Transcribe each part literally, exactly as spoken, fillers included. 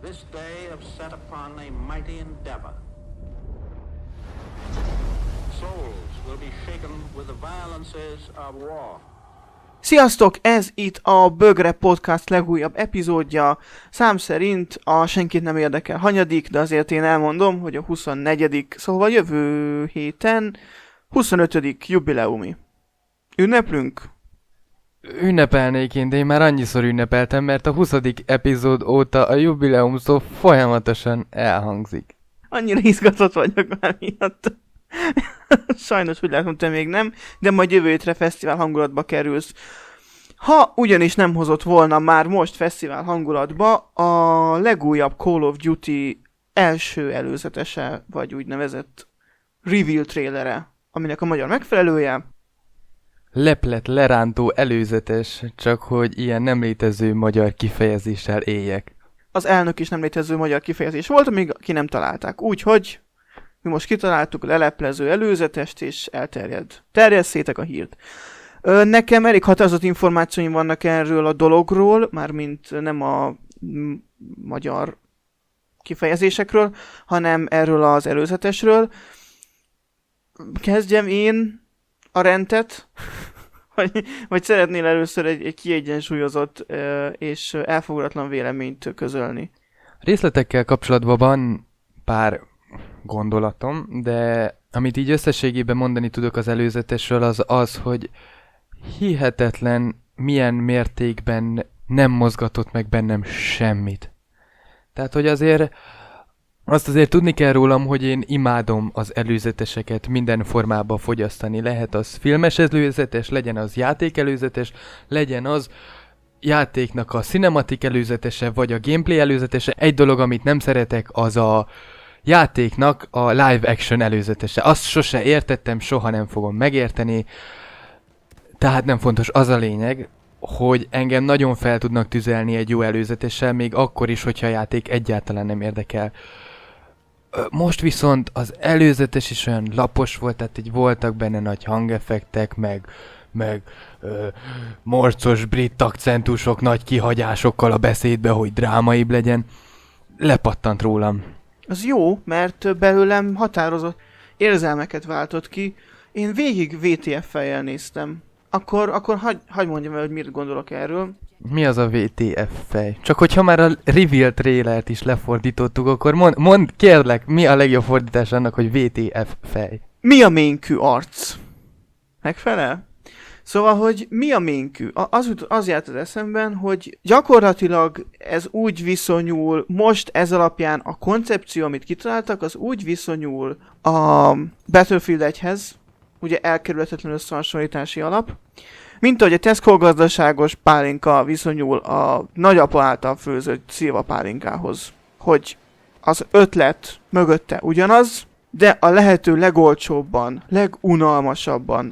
This day have set upon a mighty endeavor. Souls will be shaken with the violences of war. Sziasztok! Ez itt a Bögre Podcast legújabb epizódja. Szám szerint a senkit nem érdekel hanyadik, de azért én elmondom, hogy a huszonnegyedik, szóval jövő héten huszonötödik jubileumi. Ünneplünk? Ünnepelnék én, de én már annyiszor ünnepeltem, mert a huszadik epizód óta a jubileum szó folyamatosan elhangzik. Annyira izgatott vagyok már miatt. Sajnos, úgy látom, te még nem, de majd jövő hétre fesztivál hangulatba kerülsz. Ha ugyanis nem hozott volna már most fesztivál hangulatba, a legújabb Call of Duty első előzetese, vagy úgynevezett reveal trailere, aminek a magyar megfelelője. Leplet lerántó előzetes, csak hogy ilyen nem létező magyar kifejezéssel éljek. Az elnök is nem létező magyar kifejezés volt, amíg ki nem találták. Úgyhogy mi most kitaláltuk a leleplező előzetest, és elterjed. Terjesszétek a hírt. Ö, nekem elég határozott információim vannak erről a dologról, mármint nem a m- magyar kifejezésekről, hanem erről az előzetesről. Kezdjem én a rendet, vagy, vagy szeretnél először egy, egy kiegyensúlyozott ö, és elfogadatlan véleményt közölni? Részletekkel kapcsolatban van pár gondolatom, de amit így összességében mondani tudok az előzetesről, az az, hogy hihetetlen milyen mértékben nem mozgatott meg bennem semmit. Tehát, hogy azért azt azért tudni kell rólam, hogy én imádom az előzeteseket minden formában fogyasztani. Lehet az filmes előzetes, legyen az játék előzetes, legyen az játéknak a cinematik előzetese, vagy a gameplay előzetese. Egy dolog, amit nem szeretek, az a játéknak a live action előzetese. Azt sose értettem, soha nem fogom megérteni. Tehát nem fontos, az a lényeg, hogy engem nagyon fel tudnak tüzelni egy jó előzetessel, még akkor is, hogyha a játék egyáltalán nem érdekel. Most viszont az előzetes is olyan lapos volt, tehát így voltak benne nagy hangeffektek, meg, meg ö, morcos brit akcentusok, nagy kihagyásokkal a beszédbe, hogy drámaibb legyen. Lepattant rólam. Az jó, mert belőlem határozott érzelmeket váltott ki. Én végig vé té ef-fejjel néztem. Akkor, akkor hagy, hagy mondjam el, hogy mit gondolok erről. Mi az a vé té ef fej? Csak hogyha már a reveal trailert is lefordítottuk, akkor mond, mond kérlek, mi a legjobb fordítás annak, hogy vé té ef fej? Mi a ménkű arc? Megfelel? Szóval, hogy mi a ménkű? Az, az járt az eszemben, hogy gyakorlatilag ez úgy viszonyul, most ez alapján a koncepció, amit kitaláltak, az úgy viszonyul a Battlefield egyhez, ugye elkerülhetetlen összehasonlítási alap, mint ahogy a Tesco gazdaságos pálinka viszonyul a nagyapa által főzött szilva pálinkához. Hogy az ötlet mögötte ugyanaz, de a lehető legolcsóbban, legunalmasabban,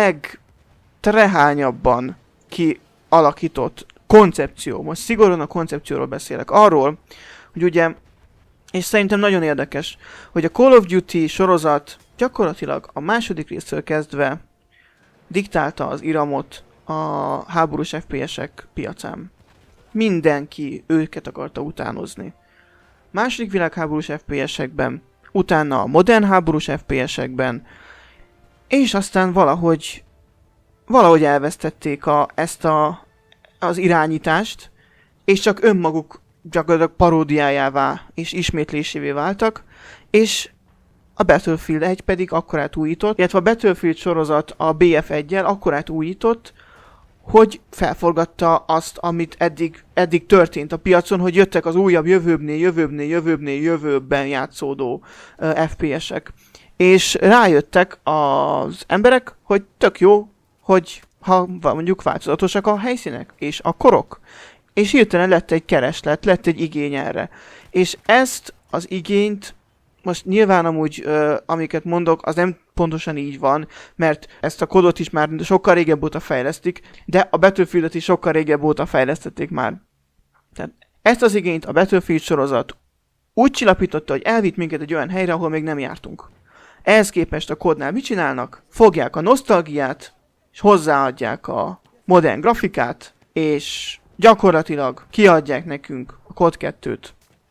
legtrehányabban kialakított koncepció. Most szigorúan a koncepcióról beszélek. Arról, hogy ugye, és szerintem nagyon érdekes, hogy a Call of Duty sorozat gyakorlatilag a második résztől kezdve diktálta az iramot a háborús ef pé esek piacán. Mindenki őket akarta utánozni. Második világháborús ef pé esekben, utána a modern háborús ef pé esekben, és aztán valahogy, valahogy elvesztették a, ezt a, az irányítást, és csak önmaguk gyakorlatilag paródiájává és ismétlésévé váltak, és a Battlefield egy pedig akkorát újított, illetve a Battlefield sorozat a bé ef egyel akkorát újított, hogy felforgatta azt, amit eddig, eddig történt a piacon, hogy jöttek az újabb jövőbbnél, jövőbbnél, jövőbbnél, jövőbben játszódó uh, ef pé esek. És rájöttek az emberek, hogy tök jó, hogy ha mondjuk változatosak a helyszínek, és a korok. És hirtelen lett egy kereslet, lett egy igény erre. És ezt az igényt most nyilván amúgy, uh, amiket mondok, az nem pontosan így van, mert ezt a kodot is már sokkal régebb óta fejlesztik, de a Battlefieldet is sokkal régebb óta fejlesztették már. Tehát ezt az igényt a Battlefield sorozat úgy csillapította, hogy elvitt minket egy olyan helyre, ahol még nem jártunk. Ehhez képest a kodnál mit csinálnak? Fogják a nosztalgiát, és hozzáadják a modern grafikát, és gyakorlatilag kiadják nekünk a kod kettőt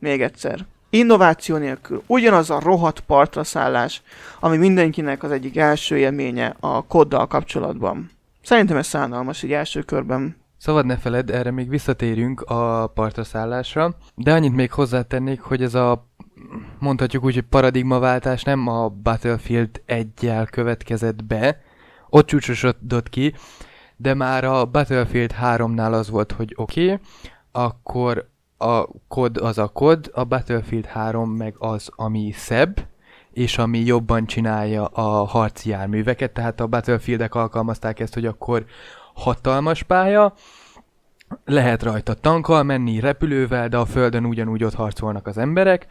még egyszer. Innováció nélkül ugyanaz a rohadt partraszállás, ami mindenkinek az egyik első élménye a koddal kapcsolatban. Szerintem ez szánalmas így első körben. Szabad ne feledd, erre még visszatérünk a partraszállásra, de annyit még hozzátennék, hogy ez a, mondhatjuk úgy, hogy paradigmaváltás nem a Battlefield egyel következett be, ott csúcsosodott ki, de már a Battlefield háromnál az volt, hogy oké, okay, akkor a kod az a kod, a Battlefield három meg az, ami szebb, és ami jobban csinálja a harci járműveket, tehát a Battlefieldek alkalmazták ezt, hogy akkor hatalmas pálya, lehet rajta tankkal menni, repülővel, de a földön ugyanúgy ott harcolnak az emberek.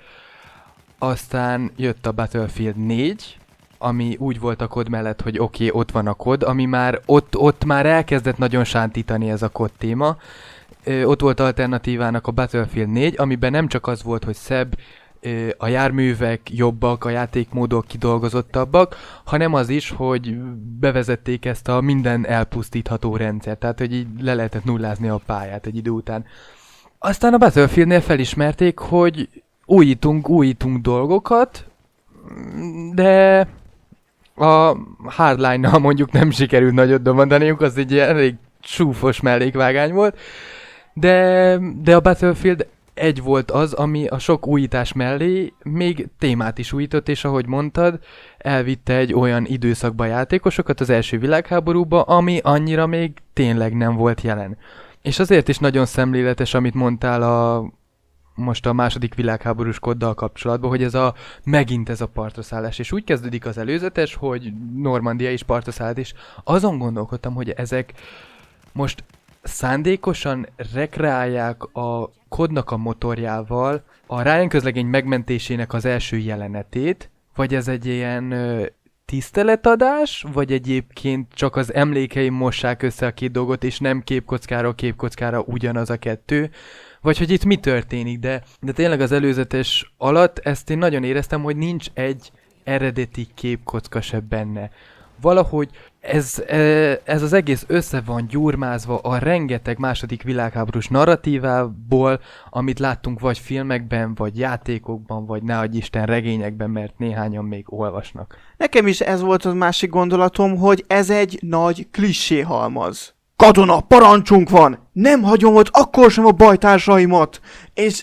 Aztán jött a Battlefield négy, ami úgy volt a kod mellett, hogy oké, okay, ott van a kod, ami már ott, ott már elkezdett nagyon sántítani ez a kod téma. Ö, ott volt alternatívának a Battlefield négy, amiben nem csak az volt, hogy szebb, ö, a járművek jobbak, a játékmódok kidolgozottabbak, hanem az is, hogy bevezették ezt a minden elpusztítható rendszert, tehát hogy így le lehetett nullázni a pályát egy idő után. Aztán a Battlefieldnél felismerték, hogy újítunk, újítunk dolgokat, de a Hardline-nal mondjuk nem sikerült nagyot dobandaniuk, az egy elég csúfos mellékvágány volt, de, de a Battlefield egy volt az, ami a sok újítás mellé még témát is újított, és ahogy mondtad, elvitte egy olyan időszakba játékosokat az első világháborúba, ami annyira még tényleg nem volt jelen. És azért is nagyon szemléletes, amit mondtál a most a második világháborús koddal kapcsolatban, hogy ez a megint ez a partraszállás, és úgy kezdődik az előzetes, hogy Normandia is partraszállt, és azon gondolkodtam, hogy ezek most szándékosan rekreálják a kodnak a motorjával a Ryan közlegény megmentésének az első jelenetét, vagy ez egy ilyen ö, tiszteletadás, vagy egyébként csak az emlékeim mossák össze a két dolgot, és nem képkockára képkockára ugyanaz a kettő, vagy hogy itt mi történik, de, de tényleg az előzetes alatt ezt én nagyon éreztem, hogy nincs egy eredeti képkocka se benne. Valahogy ez, ez az egész össze van gyurmázva a rengeteg második világháborús narratívából, amit láttunk vagy filmekben, vagy játékokban, vagy ne adj Isten regényekben, mert néhányan még olvasnak. Nekem is ez volt a másik gondolatom, hogy ez egy nagy kliséhalmaz. Katona, parancsunk van! Nem hagyom ott akkor sem a bajtársaimat! És,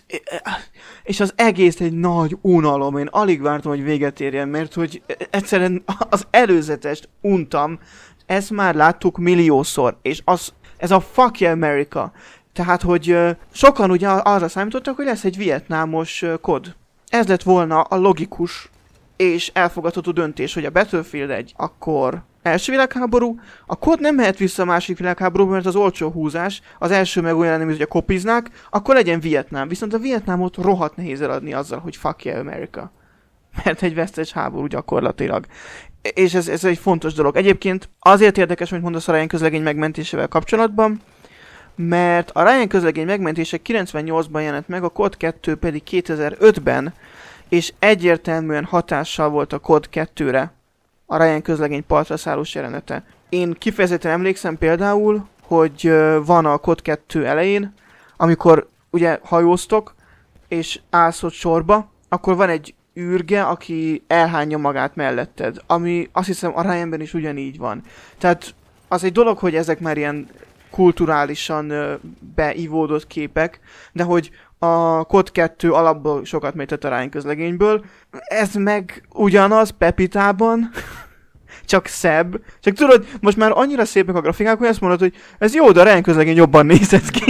és az egész egy nagy unalom. Én alig vártam, hogy véget érjen, mert hogy egyszerűen az előzetest untam. Ezt már láttuk milliószor. És az, ez a fuck yeah America. Tehát, hogy uh, sokan ugye arra számítottak, hogy lesz egy vietnámos uh, kod. Ez lett volna a logikus és elfogadható döntés, hogy a Battlefield egy akkor első világháború, a kod nem mehet vissza a másik világháborúba, mert az olcsó húzás, az első meg olyan nem, hogy a kopiznák, akkor legyen Vietnám. Viszont a Vietnámot rohadt nehéz eladni azzal, hogy fuck yeah America. Mert egy vesztes háború gyakorlatilag. És ez, ez egy fontos dolog. Egyébként azért érdekes, hogy mondasz a Ryan közlegény megmentésével kapcsolatban, mert a Ryan közlegény megmentése kilencvennyolcban jelent meg, a kod kettő pedig kétezer-ötben, és egyértelműen hatással volt a kod kettőre a Ryan közlegény partraszállós jelenete. Én kifejezetten emlékszem például, hogy van a kod kettő elején, amikor ugye hajóztok, és állsz ott sorba, akkor van egy űrge, aki elhányja magát melletted, ami azt hiszem a Ryanben is ugyanígy van. Tehát az egy dolog, hogy ezek már ilyen kulturálisan beivódott képek, de hogy a kod kettő alapból sokat métett a Ryan közlegényből. Ez meg ugyanaz Pepitában, csak szebb. Csak tudod, most már annyira szépek a grafikák, hogy azt mondod, hogy ez jó, de a Ryan közlegény jobban nézett ki.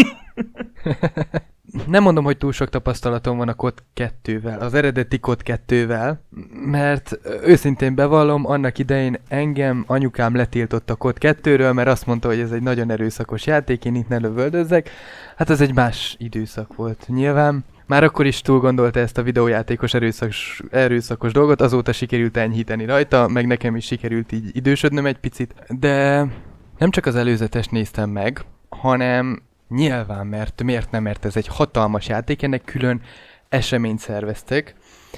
Nem mondom, hogy túl sok tapasztalatom van a kod kettővel, az eredeti kod kettővel, mert őszintén bevallom, annak idején engem anyukám letiltott a kod kettőről, mert azt mondta, hogy ez egy nagyon erőszakos játék, én itt ne lövöldözzek. Hát ez egy más időszak volt nyilván. Már akkor is túl gondolta ezt a videójátékos erőszakos, erőszakos dolgot, azóta sikerült enyhíteni rajta, meg nekem is sikerült így idősödnöm egy picit. De nem csak az előzetest néztem meg, hanem nyilván, mert miért nem, mert ez egy hatalmas játék, ennek külön eseményt szerveztek,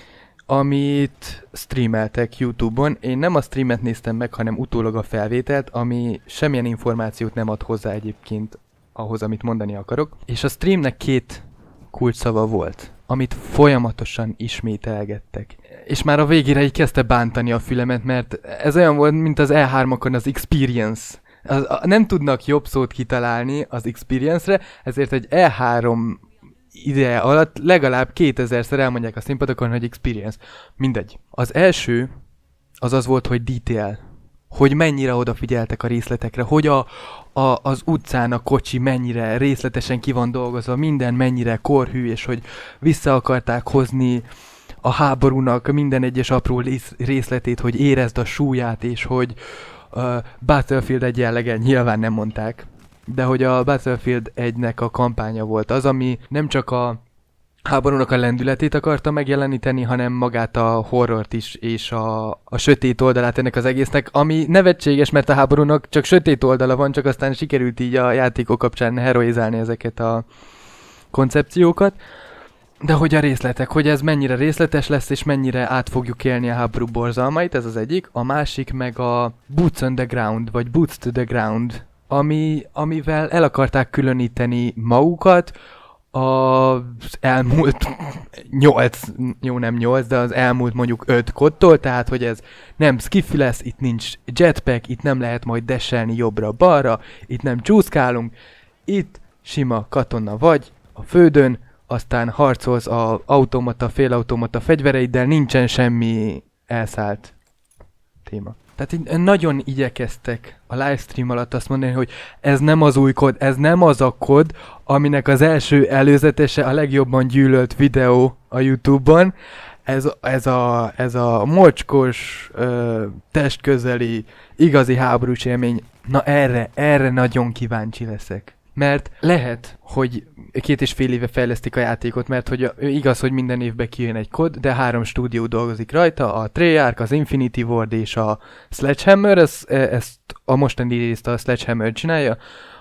amit streameltek YouTube-on. Én nem a streamet néztem meg, hanem utólag a felvételt, ami semmilyen információt nem ad hozzá egyébként ahhoz, amit mondani akarok. És a streamnek két kulcsszava volt. amit folyamatosan ismételgettek. És már a végére így kezdte bántani a fülemet, mert ez olyan volt, mint az E hármakon az Experience. Az, a, nem tudnak jobb szót kitalálni az Experience-re, ezért egy E három ideje alatt legalább kétezerszer elmondják a színpadokon, hogy Experience. Mindegy. Az első az az volt, hogy detail. Hogy mennyire odafigyeltek a részletekre, hogy a, a, az utcán a kocsi mennyire részletesen ki van dolgozva, minden mennyire korhű, és hogy vissza akarták hozni a háborúnak minden egyes apró részletét, hogy érezd a súlyát, és hogy uh, Battlefield egy jellege, nyilván nem mondták, de hogy a Battlefield egynek a kampánya volt az, ami nem csak a háborúnak a lendületét akarta megjeleníteni, hanem magát a horrort is, és a, a sötét oldalát ennek az egésznek, ami nevetséges, mert a háborúnak csak sötét oldala van, csak aztán sikerült így a játékok kapcsán heroizálni ezeket a koncepciókat. De hogy a részletek, hogy ez mennyire részletes lesz, és mennyire át fogjuk élni a háború borzalmait, ez az egyik. A másik meg a Boots on the Ground, vagy Boots to the Ground, ami, amivel el akarták különíteni magukat az elmúlt nyolc, jó nem nyolc, de az elmúlt mondjuk öt kodtól, tehát hogy ez nem skifi lesz, itt nincs jetpack, itt nem lehet majd desselni jobbra-balra, itt nem csúszkálunk, itt sima katona vagy a földön, aztán harcolsz az automata, félautomata fegyvereiddel, nincsen semmi elszállt téma. Tehát így nagyon igyekeztek a livestream alatt azt mondani, hogy ez nem az új kod, ez nem az a kod, aminek az első előzetese a legjobban gyűlölt videó a YouTube-on. Ez, ez, a, ez a mocskos, ö, testközeli, igazi háborús élmény. Na erre, erre nagyon kíváncsi leszek. Mert lehet, hogy két és fél éve fejlesztik a játékot, mert hogy igaz, hogy minden évben kijön egy kod, de három stúdió dolgozik rajta, a Treyarch, az Infinity Ward és a Sledgehammer, ez, ezt a mostani részt a Sledgehammer csinálja,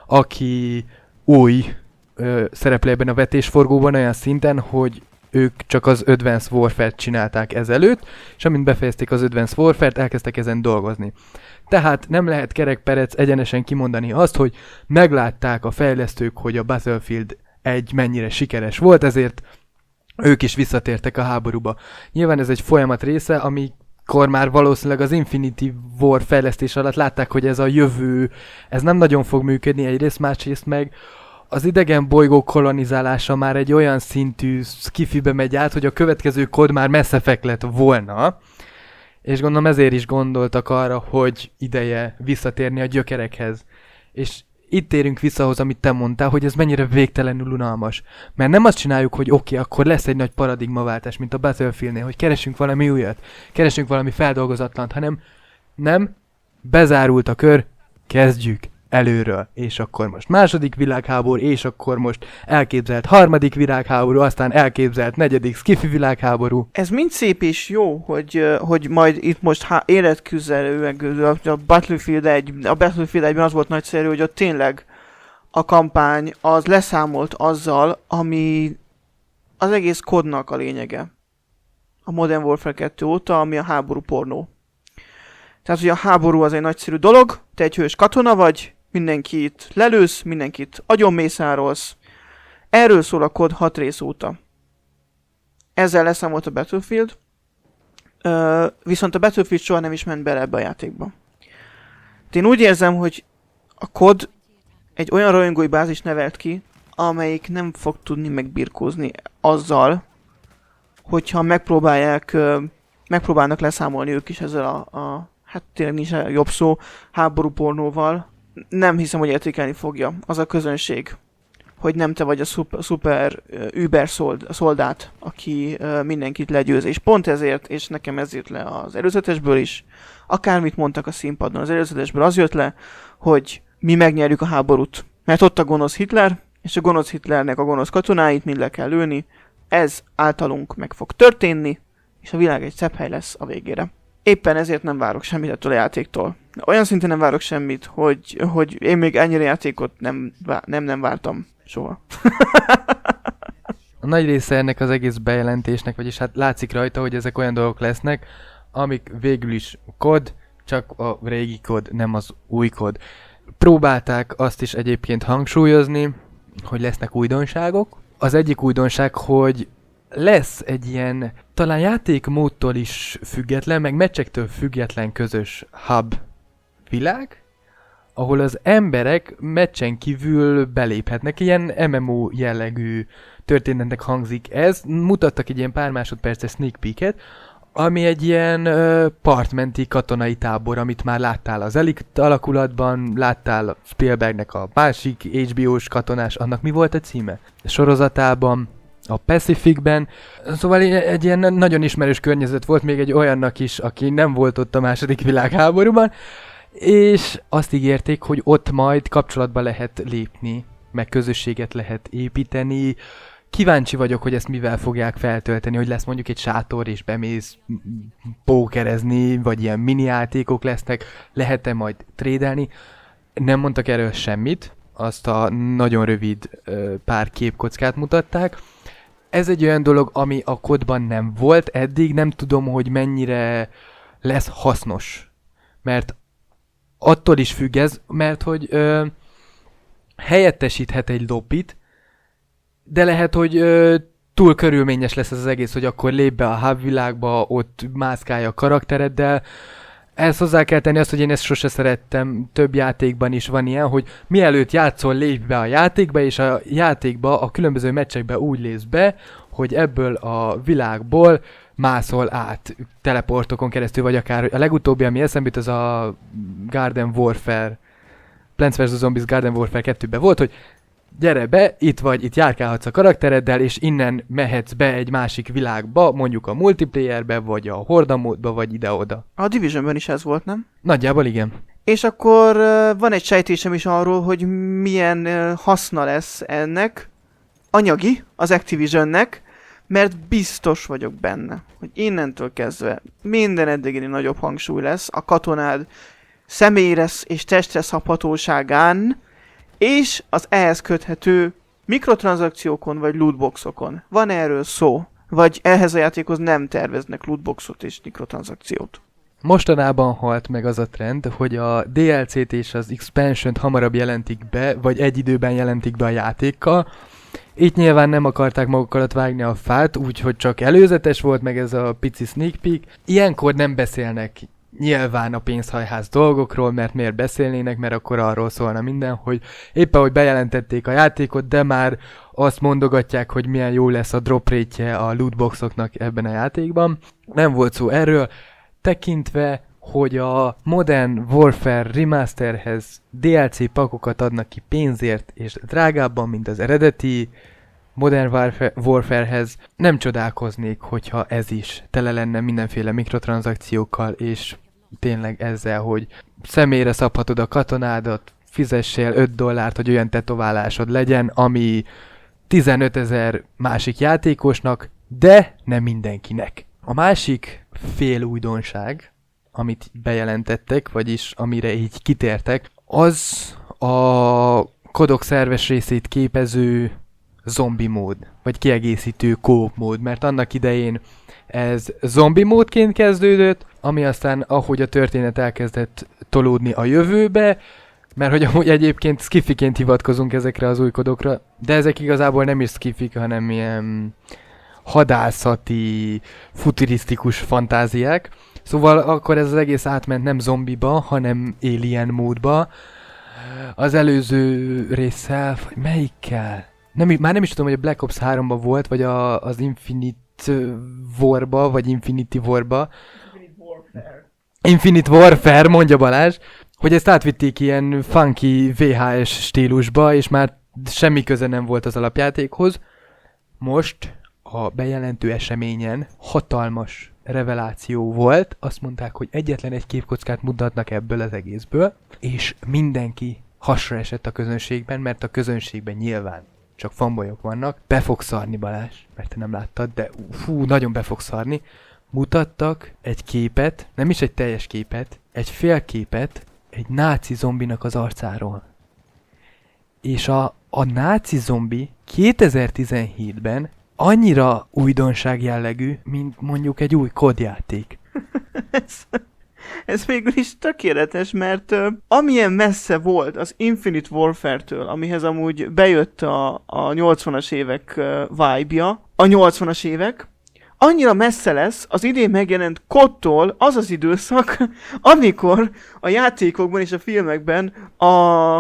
aki új ö, szereplő ebben a vetésforgóban olyan szinten, hogy ők csak az Advanced Warfare-t csinálták ezelőtt, és amint befejezték az Advanced Warfare-t, elkezdtek ezen dolgozni. Tehát nem lehet kerekperec egyenesen kimondani azt, hogy meglátták a fejlesztők, hogy a Battlefield egy mennyire sikeres volt, ezért ők is visszatértek a háborúba. Nyilván ez egy folyamat része, amikor már valószínűleg az Infinity War fejlesztés alatt látták, hogy ez a jövő, ez nem nagyon fog működni egyrészt, másrészt meg az idegen bolygó kolonizálása már egy olyan szintű skifibe megy át, hogy a következő kod már Mass Effect lett volna, és gondolom ezért is gondoltak arra, hogy ideje visszatérni a gyökerekhez. És itt térünk vissza ahhoz, amit te mondtál, hogy ez mennyire végtelenül unalmas. Mert nem azt csináljuk, hogy oké, okay, akkor lesz egy nagy paradigmaváltás, mint a Battlefieldnél, hogy keresünk valami újat, keresünk valami feldolgozatlant, hanem nem, bezárult a kör, kezdjük előről, és akkor most második világháború, és akkor most elképzelt harmadik világháború, aztán elképzelt negyedik skifi világháború. Ez mind szép és jó, hogy, hogy majd itt most há- életküzdelőek, a Battlefield egy, a Battlefield egyben az volt nagyszerű, hogy ott tényleg a kampány az leszámolt azzal, ami az egész kodnak a lényege. A Modern Warfare kettő óta, ami a háború pornó. Tehát, hogy a háború az egy nagyszerű dolog, te egy hős katona vagy, mindenkit lelősz, mindenkit agyonmészárolsz. Erről szól a kod hat rész óta. Ezzel leszámolt a Battlefield, Ö, viszont a Battlefield soha nem is ment bele ebbe a játékba. Én úgy érzem, hogy a kod egy olyan rajongói bázis nevelt ki, amelyik nem fog tudni megbirkózni azzal, hogyha megpróbálják, ö, megpróbálnak leszámolni ők is ezzel a, a hát tényleg nincs jobb szó, háború pornóval. Nem hiszem, hogy értékelni fogja az a közönség, hogy nem te vagy a szuper, szuper uh, über szold, szoldát, aki uh, mindenkit legyőz. És pont ezért, és nekem ez jött le az előzetesből is, akármit mondtak a színpadon, az előzetesből az jött le, hogy mi megnyerjük a háborút. Mert ott a gonosz Hitler, és a gonosz Hitlernek a gonosz katonáit mind le kell lőni. Ez általunk meg fog történni, és a világ egy szebb hely lesz a végére. Éppen ezért nem várok semmit ettől a játéktól. Olyan szinten nem várok semmit, hogy, hogy én még ennyire játékot nem, nem, nem vártam soha. A nagy része ennek az egész bejelentésnek, vagyis hát látszik rajta, hogy ezek olyan dolgok lesznek, amik végül is kod, csak a régi kod, nem az új kod. Próbálták azt is egyébként hangsúlyozni, hogy lesznek újdonságok. Az egyik újdonság, hogy lesz egy ilyen, talán játékmódtól is független, meg meccsektől független közös hub világ, ahol az emberek meccsen kívül beléphetnek. Ilyen em em o jellegű történetnek hangzik ez. Mutattak egy ilyen pár másodperces sneak peeket, ami egy ilyen ö, partmenti katonai tábor, amit már láttál az Elite alakulatban, láttál Spielbergnek a másik há bé ó-s katonás, annak mi volt a címe? A sorozatában, a Pacificben. Szóval egy ilyen nagyon ismerős környezet volt még egy olyannak is, aki nem volt ott a második világháborúban, és azt ígérték, hogy ott majd kapcsolatba lehet lépni, meg közösséget lehet építeni. Kíváncsi vagyok, hogy ezt mivel fogják feltölteni, hogy lesz mondjuk egy sátor, és bemész pókerezni, vagy ilyen mini játékok lesznek, lehet-e majd trédelni. Nem mondtak erről semmit, azt a nagyon rövid ö, pár képkockát mutatták. Ez egy olyan dolog, ami a kodban nem volt eddig, nem tudom, hogy mennyire lesz hasznos. Mert attól is függ ez, mert hogy ö, helyettesíthet egy lobbit, de lehet, hogy ö, túl körülményes lesz ez az egész, hogy akkor lép be a hub világba, ott mászkálj a karaktereddel. Ehhez hozzá kell tenni azt, hogy én ezt sose szerettem, több játékban is van ilyen, hogy mielőtt játszol, lépj be a játékba, és a játékba, a különböző meccsekbe úgy lépsz be, hogy ebből a világból mászol át teleportokon keresztül, vagy akár a legutóbbi, ami eszembe jut, az a Garden Warfare, Plants versus. Zombies Garden Warfare kettőben volt, hogy gyere be, itt vagy, itt járkálhatsz a karaktereddel, és innen mehetsz be egy másik világba, mondjuk a multiplayerbe, vagy a Horda módba, vagy ide-oda. A Divisionben is ez volt, nem? Nagyjából igen. És akkor uh, van egy sejtésem is arról, hogy milyen uh, haszna lesz ennek, anyagi, az Activisionnek, mert biztos vagyok benne, hogy innentől kezdve minden eddigini nagyobb hangsúly lesz a katonád személyre és testre szabhatóságán, és az ehhez köthető mikrotranszakciókon vagy lootboxokon. Van erről szó? Vagy ehhez a játékhoz nem terveznek lootboxot és mikrotranszakciót? Mostanában halt meg az a trend, hogy a dé el cét és az expansiont hamarabb jelentik be, vagy egy időben jelentik be a játékkal. Itt nyilván nem akarták maguk alatt vágni a fát, úgyhogy csak előzetes volt meg ez a pici sneak peek. Ilyenkor nem beszélnek nyilván a pénzhajház dolgokról, mert miért beszélnének, mert akkor arról szólna minden, hogy éppen, hogy bejelentették a játékot, de már azt mondogatják, hogy milyen jó lesz a drop rate-je a lootboxoknak ebben a játékban. Nem volt szó erről, tekintve, hogy a Modern Warfare Remasterhez dé el cé pakokat adnak ki pénzért, és drágábban, mint az eredeti Modern Warfare- Warfarehez, nem csodálkoznék, hogyha ez is tele lenne mindenféle mikrotranszakciókkal, és tényleg ezzel, hogy személyre szabhatod a katonádat, fizessél öt dollárt, hogy olyan tetoválásod legyen, ami tizenötezer másik játékosnak, de nem mindenkinek. A másik fél újdonság, amit bejelentettek, vagyis amire így kitértek, az a kodok szerves részét képező zombi mód, vagy kiegészítő co-op mód, mert annak idején ez zombi módként kezdődött, ami aztán, ahogy a történet elkezdett tolódni a jövőbe, mert hogy amúgy egyébként skifiként hivatkozunk ezekre az új kodokra, de ezek igazából nem is skifik, hanem ilyen hadászati, futurisztikus fantáziák. Szóval akkor ez az egész átment nem zombiba, hanem alien módba. Az előző résszel, vagy melyikkel? Nem, már nem is tudom, hogy a Black Ops háromban volt, vagy a, az Infinite Warba, vagy Infinity Warba. Infinite Warfare. Infinite Warfare, mondja Balázs, hogy ezt átvitték ilyen funky vé há es stílusba, és már semmi köze nem volt az alapjátékhoz. Most a bejelentő eseményen hatalmas reveláció volt, azt mondták, hogy egyetlen egy képkockát mutatnak ebből az egészből, és mindenki hasra esett a közönségben, mert a közönségben nyilván csak fanbolyok vannak. Be fog szarni, Balázs, mert te nem láttad, de fú, nagyon be fog szarni. Mutattak egy képet, nem is egy teljes képet, egy félképet egy náci zombinak az arcáról. És a, a náci zombi kétezer-tizenhétben annyira újdonság jellegű, mint mondjuk egy új kodjáték. ez végül is tökéletes, mert uh, amilyen messze volt az Infinite Warfare-től, amihez amúgy bejött a, a nyolcvanas évek uh, vibe-ja, a nyolcvanas évek, annyira messze lesz az idén megjelent kódtól az az időszak, amikor a játékokban és a filmekben a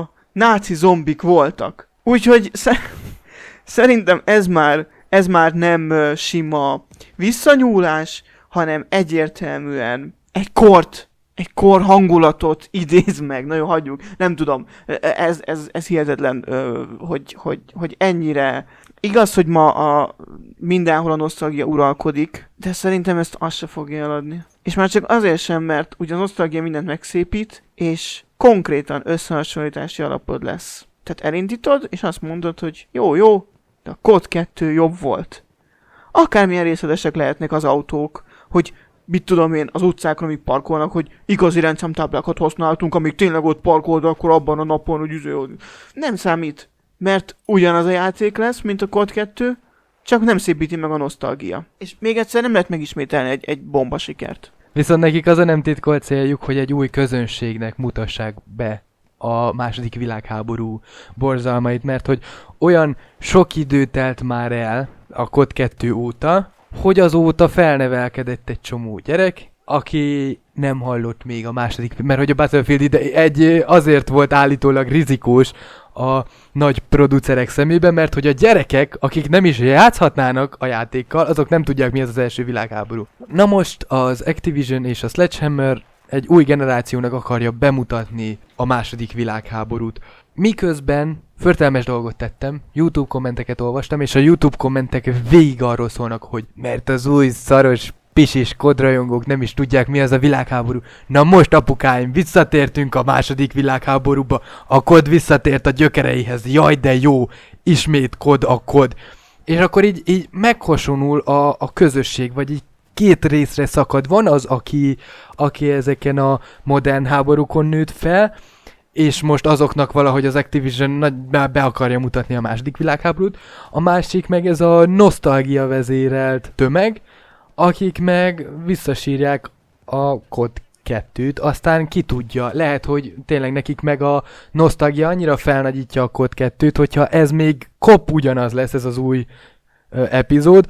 náci zombik voltak. Úgyhogy sze- szerintem ez már, ez már nem uh, sima visszanyúlás, hanem egyértelműen egy kort, egy kor hangulatot idéz meg. Nagyon hagyjuk, nem tudom, ez, ez, ez hihetetlen, hogy, hogy, hogy ennyire... Igaz, hogy ma a mindenhol a nosztalgia uralkodik, de szerintem ezt azt se fogja eladni. És már csak azért sem, mert ugye a nosztalgia mindent megszépít, és konkrétan összehasonlítási alapod lesz. Tehát elindítod, és azt mondod, hogy jó, jó, de a kód kettő jobb volt. Akármilyen részletesek lehetnek az autók, hogy mit tudom én, az utcákon, amik parkolnak, hogy igazi rendszámtáblákat használtunk, amíg tényleg ott parkolt, akkor abban a napon, hogy üző, nem számít. Mert ugyanaz a játék lesz, mint a kód kettő, csak nem szépíti meg a nosztalgia. És még egyszer nem lehet megismételni egy, egy bomba sikert. Viszont nekik az a nem titkolt céljuk, hogy egy új közönségnek mutassák be a második világháború borzalmait, mert hogy olyan sok idő telt már el a kód kettő óta, hogy azóta felnevelkedett egy csomó gyerek, aki nem hallott még a második, mert hogy a Battlefield ide egy azért volt állítólag rizikós a nagy producerek szemében, mert hogy a gyerekek, akik nem is játszhatnának a játékkal, azok nem tudják, mi az az első világháború. Na most az Activision és a Sledgehammer egy új generációnak akarja bemutatni a második világháborút. Miközben förtelmes dolgot tettem, YouTube kommenteket olvastam, és a YouTube kommentek végig arról szólnak, hogy mert az új szaros pisis kodrajongók nem is tudják, mi az a világháború. Na most, apukáim, visszatértünk a második világháborúba, a kod visszatért a gyökereihez, jaj de jó, ismét kod a kod. És akkor így, így meghasonul a, a közösség, vagy így két részre szakad. Van az, aki, aki ezeken a modern háborúkon nőtt fel, és most azoknak valahogy az Activision nagy, be, be akarja mutatni a második világháborút. A másik meg ez a nosztalgia vezérelt tömeg, akik meg visszasírják a kód kettőt, aztán ki tudja, lehet, hogy tényleg nekik meg a nosztalgia annyira felnagyítja a kód kettőt, hogyha ez még kop ugyanaz lesz, ez az új ö, epizód,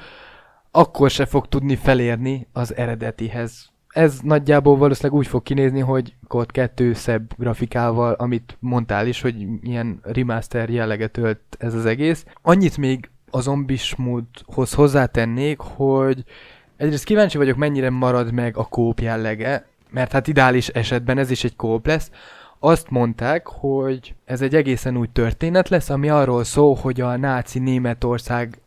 akkor se fog tudni felérni az eredetihez. Ez nagyjából valószínűleg úgy fog kinézni, hogy kód kettő szebb grafikával, amit mondtál is, hogy ilyen remaster jelleget ölt ez az egész. Annyit még a zombis módhoz hozzátennék, hogy egyrészt kíváncsi vagyok, mennyire marad meg a kóp jellege, mert hát ideális esetben ez is egy kóp lesz. Azt mondták, hogy ez egy egészen új történet lesz, ami arról szól, hogy a náci Németország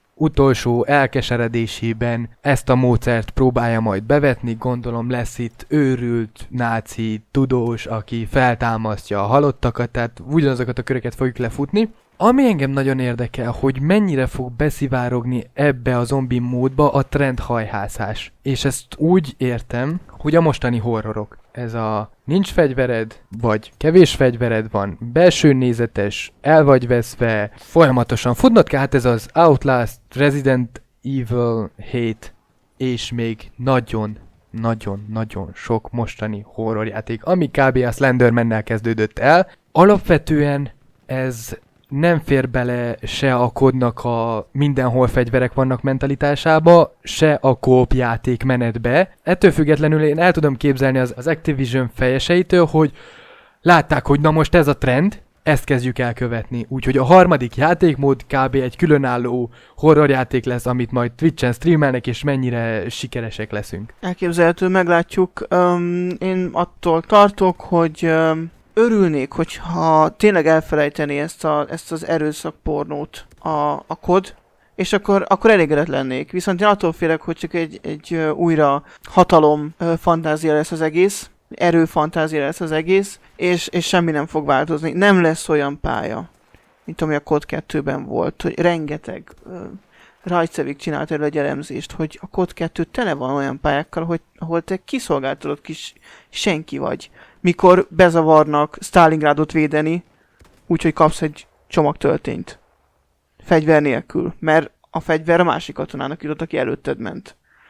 utolsó elkeseredésében ezt a módszert próbálja majd bevetni. Gondolom lesz itt őrült náci tudós, aki feltámasztja a halottakat, tehát ugyanazokat a köröket fogjuk lefutni. Ami engem nagyon érdekel, hogy mennyire fog beszivárogni ebbe a zombi módba a trendhajhászás. És ezt úgy értem, hogy a mostani horrorok. Ez a nincs fegyvered, vagy kevés fegyvered van, belső nézetes, el vagy veszve, folyamatosan futnod kell, hát ez az Outlast, Resident Evil hét, és még nagyon, nagyon-nagyon sok mostani horrorjáték, ami kb. A Slendermannel kezdődött el. Alapvetően ez nem fér bele se a kodnak a mindenhol fegyverek vannak mentalitásába, se a kóp játék menetbe. Ettől függetlenül én el tudom képzelni az, az Activision fejeseitől, hogy látták, hogy na most ez a trend, ezt kezdjük el követni. Úgyhogy a harmadik játékmód kb. Egy különálló horrorjáték lesz, amit majd Twitch-en streamelnek, és mennyire sikeresek leszünk. Elképzelhető, meglátjuk. Um, én attól tartok, hogy... Um... Örülnék, hogyha tényleg elfelejteni ezt, a, ezt az erőszakpornót a, a kod, és akkor, akkor elégedett lennék. Viszont én attól félek, hogy csak egy, egy újra hatalom fantázia lesz az egész, erőfantázia lesz az egész, és, és semmi nem fog változni. Nem lesz olyan pálya, mint ami a kod kettőben volt, hogy rengeteg uh, Rajcevik csinált erről egy elemzést, hogy a kod kettő tele van olyan pályákkal, hogy, ahol te kiszolgáltatod kis senki vagy. Mikor bezavarnak Stalingrádot védeni, úgyhogy kapsz egy csomag töltényt. Fegyver nélkül, mert a fegyver a másik katonának jutott, aki előtted ment.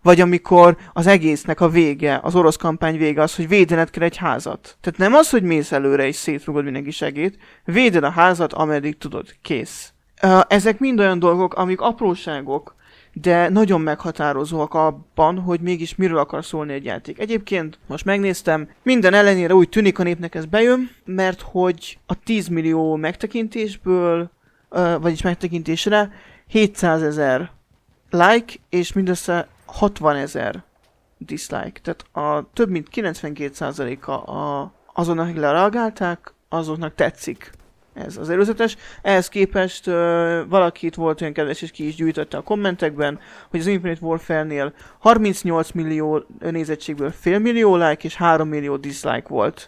Vagy amikor az egésznek a vége, az orosz kampány vége az, hogy védened kell egy házat. Tehát nem az, hogy mész előre és szétrugod mindenki segít, véded a házat, ameddig tudod, kész. Ezek mind olyan dolgok, amik apróságok, de nagyon meghatározóak abban, hogy mégis miről akar szólni egy játék. Egyébként most megnéztem, minden ellenére úgy tűnik a népnek ez bejön, mert hogy a tíz millió megtekintésből, vagyis megtekintésre hétszázezer like, és mindössze hatvanezer dislike. Tehát a több mint kilencvenkét százaléka a, azonnak, akik lereagálták, azoknak tetszik ez az előzetes. Ehhez képest uh, valakit volt olyan kedves, és ki is gyűjtötte a kommentekben, hogy az Infinite Warfare-nél harmincnyolc millió nézettségből fél millió like és három millió dislike volt.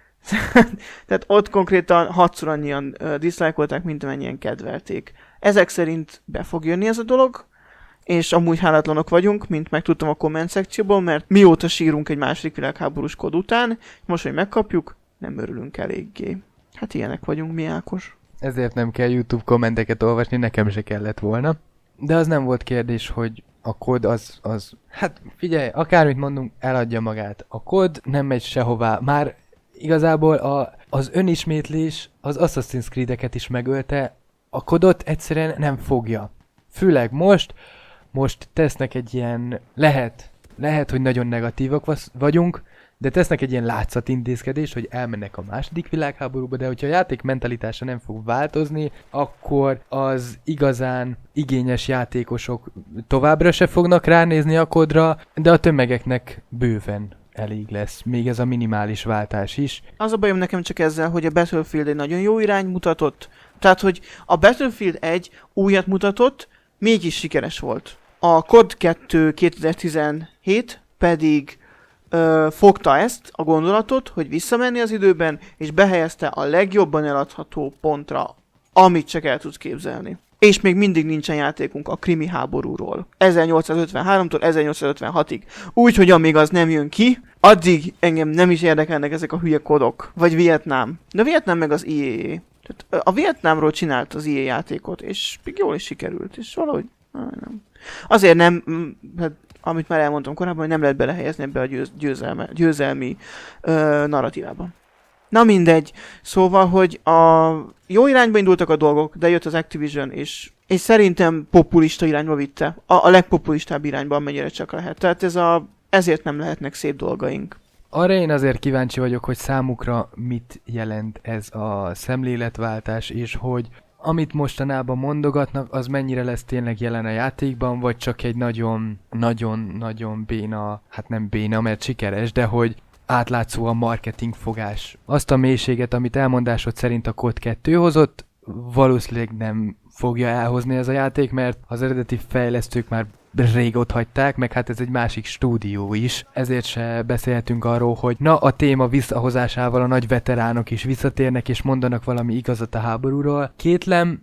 Tehát ott konkrétan hatszor annyian uh, dislike-olták, mint amennyien kedvelték. Ezek szerint be fog jönni ez a dolog, és amúgy hálátlanok vagyunk, mint megtudtam a komment szekcióból, mert mióta sírunk egy második világháborús kód után, most, hogy megkapjuk, nem örülünk eléggé. Hát ilyenek vagyunk mi, Ákos. Ezért nem kell YouTube kommenteket olvasni, nekem se kellett volna. De az nem volt kérdés, hogy a kód az, az... Hát figyelj, akármit mondunk, eladja magát. A kód nem megy sehová. Már igazából a, az önismétlés az Assassin's Creed-eket is megölte. A kodot egyszerűen nem fogja. Főleg most, most tesznek egy ilyen... Lehet, lehet, hogy nagyon negatívak vagyunk, de tesznek egy ilyen látszatintézkedést, hogy elmennek a második világháborúba, de hogyha a játék mentalitása nem fog változni, akkor az igazán igényes játékosok továbbra se fognak ránézni a kodra, de a tömegeknek bőven elég lesz, még ez a minimális váltás is. Az a bajom nekem csak ezzel, hogy a Battlefield egy nagyon jó irány mutatott, tehát hogy a Battlefield egy újat mutatott, mégis sikeres volt. A kod kettő kétezer-tizenhét pedig Ö, fogta ezt a gondolatot, hogy visszamenni az időben, és behelyezte a legjobban eladható pontra, amit csak el tudsz képzelni. És még mindig nincsen játékunk a krimi háborúról. ezernyolcszázötvenháromtól ezernyolcszázötvenhatig. Úgy, hogy amíg az nem jön ki, addig engem nem is érdekelnek ezek a hülye kodok. Vagy Vietnám. De Vietnám meg az i á á. Tehát a Vietnámról csinált az i á játékot, és még jól is sikerült, és valahogy nem. Azért nem, hát, amit már elmondtam korábban, hogy nem lehet belehelyezni ebbe a győz, győzelme, győzelmi ö, narratívába. Na mindegy. Szóval, hogy a jó irányba indultak a dolgok, de jött az Activision, és, és szerintem populista irányba vitte. A, a legpopulistább irányba, amennyire csak lehet. Tehát ez a, ezért nem lehetnek szép dolgaink. Arra én azért kíváncsi vagyok, hogy számukra mit jelent ez a szemléletváltás, és hogy amit mostanában mondogatnak, az mennyire lesz tényleg jelen a játékban, vagy csak egy nagyon, nagyon, nagyon béna, hát nem béna, mert sikeres, de hogy átlátszó a marketing fogás. Azt a mélységet, amit elmondásod szerint a kód kettő hozott, valószínűleg nem fogja elhozni ez a játék, mert az eredeti fejlesztők már rég ott hagyták, meg hát ez egy másik stúdió is. Ezért se beszélhetünk arról, hogy na a téma visszahozásával a nagy veteránok is visszatérnek és mondanak valami igazat a háborúról. Kétlem,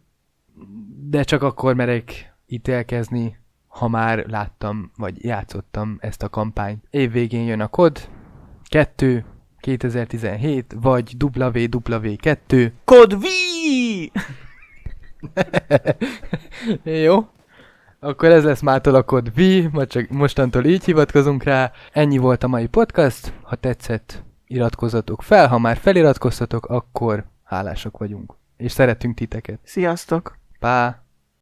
de csak akkor merek ítélkezni, ha már láttam, vagy játszottam ezt a kampányt. Évvégén jön a kod kettő kétezer-tizenhét, vagy dupla vé dupla vé kettő. Kod V! Jó. Akkor ez lesz mától a kod V, majd csak mostantól így hivatkozunk rá. Ennyi volt a mai podcast. Ha tetszett, iratkozzatok fel. Ha már feliratkoztatok, akkor hálások vagyunk. És szeretünk titeket. Sziasztok! Pá!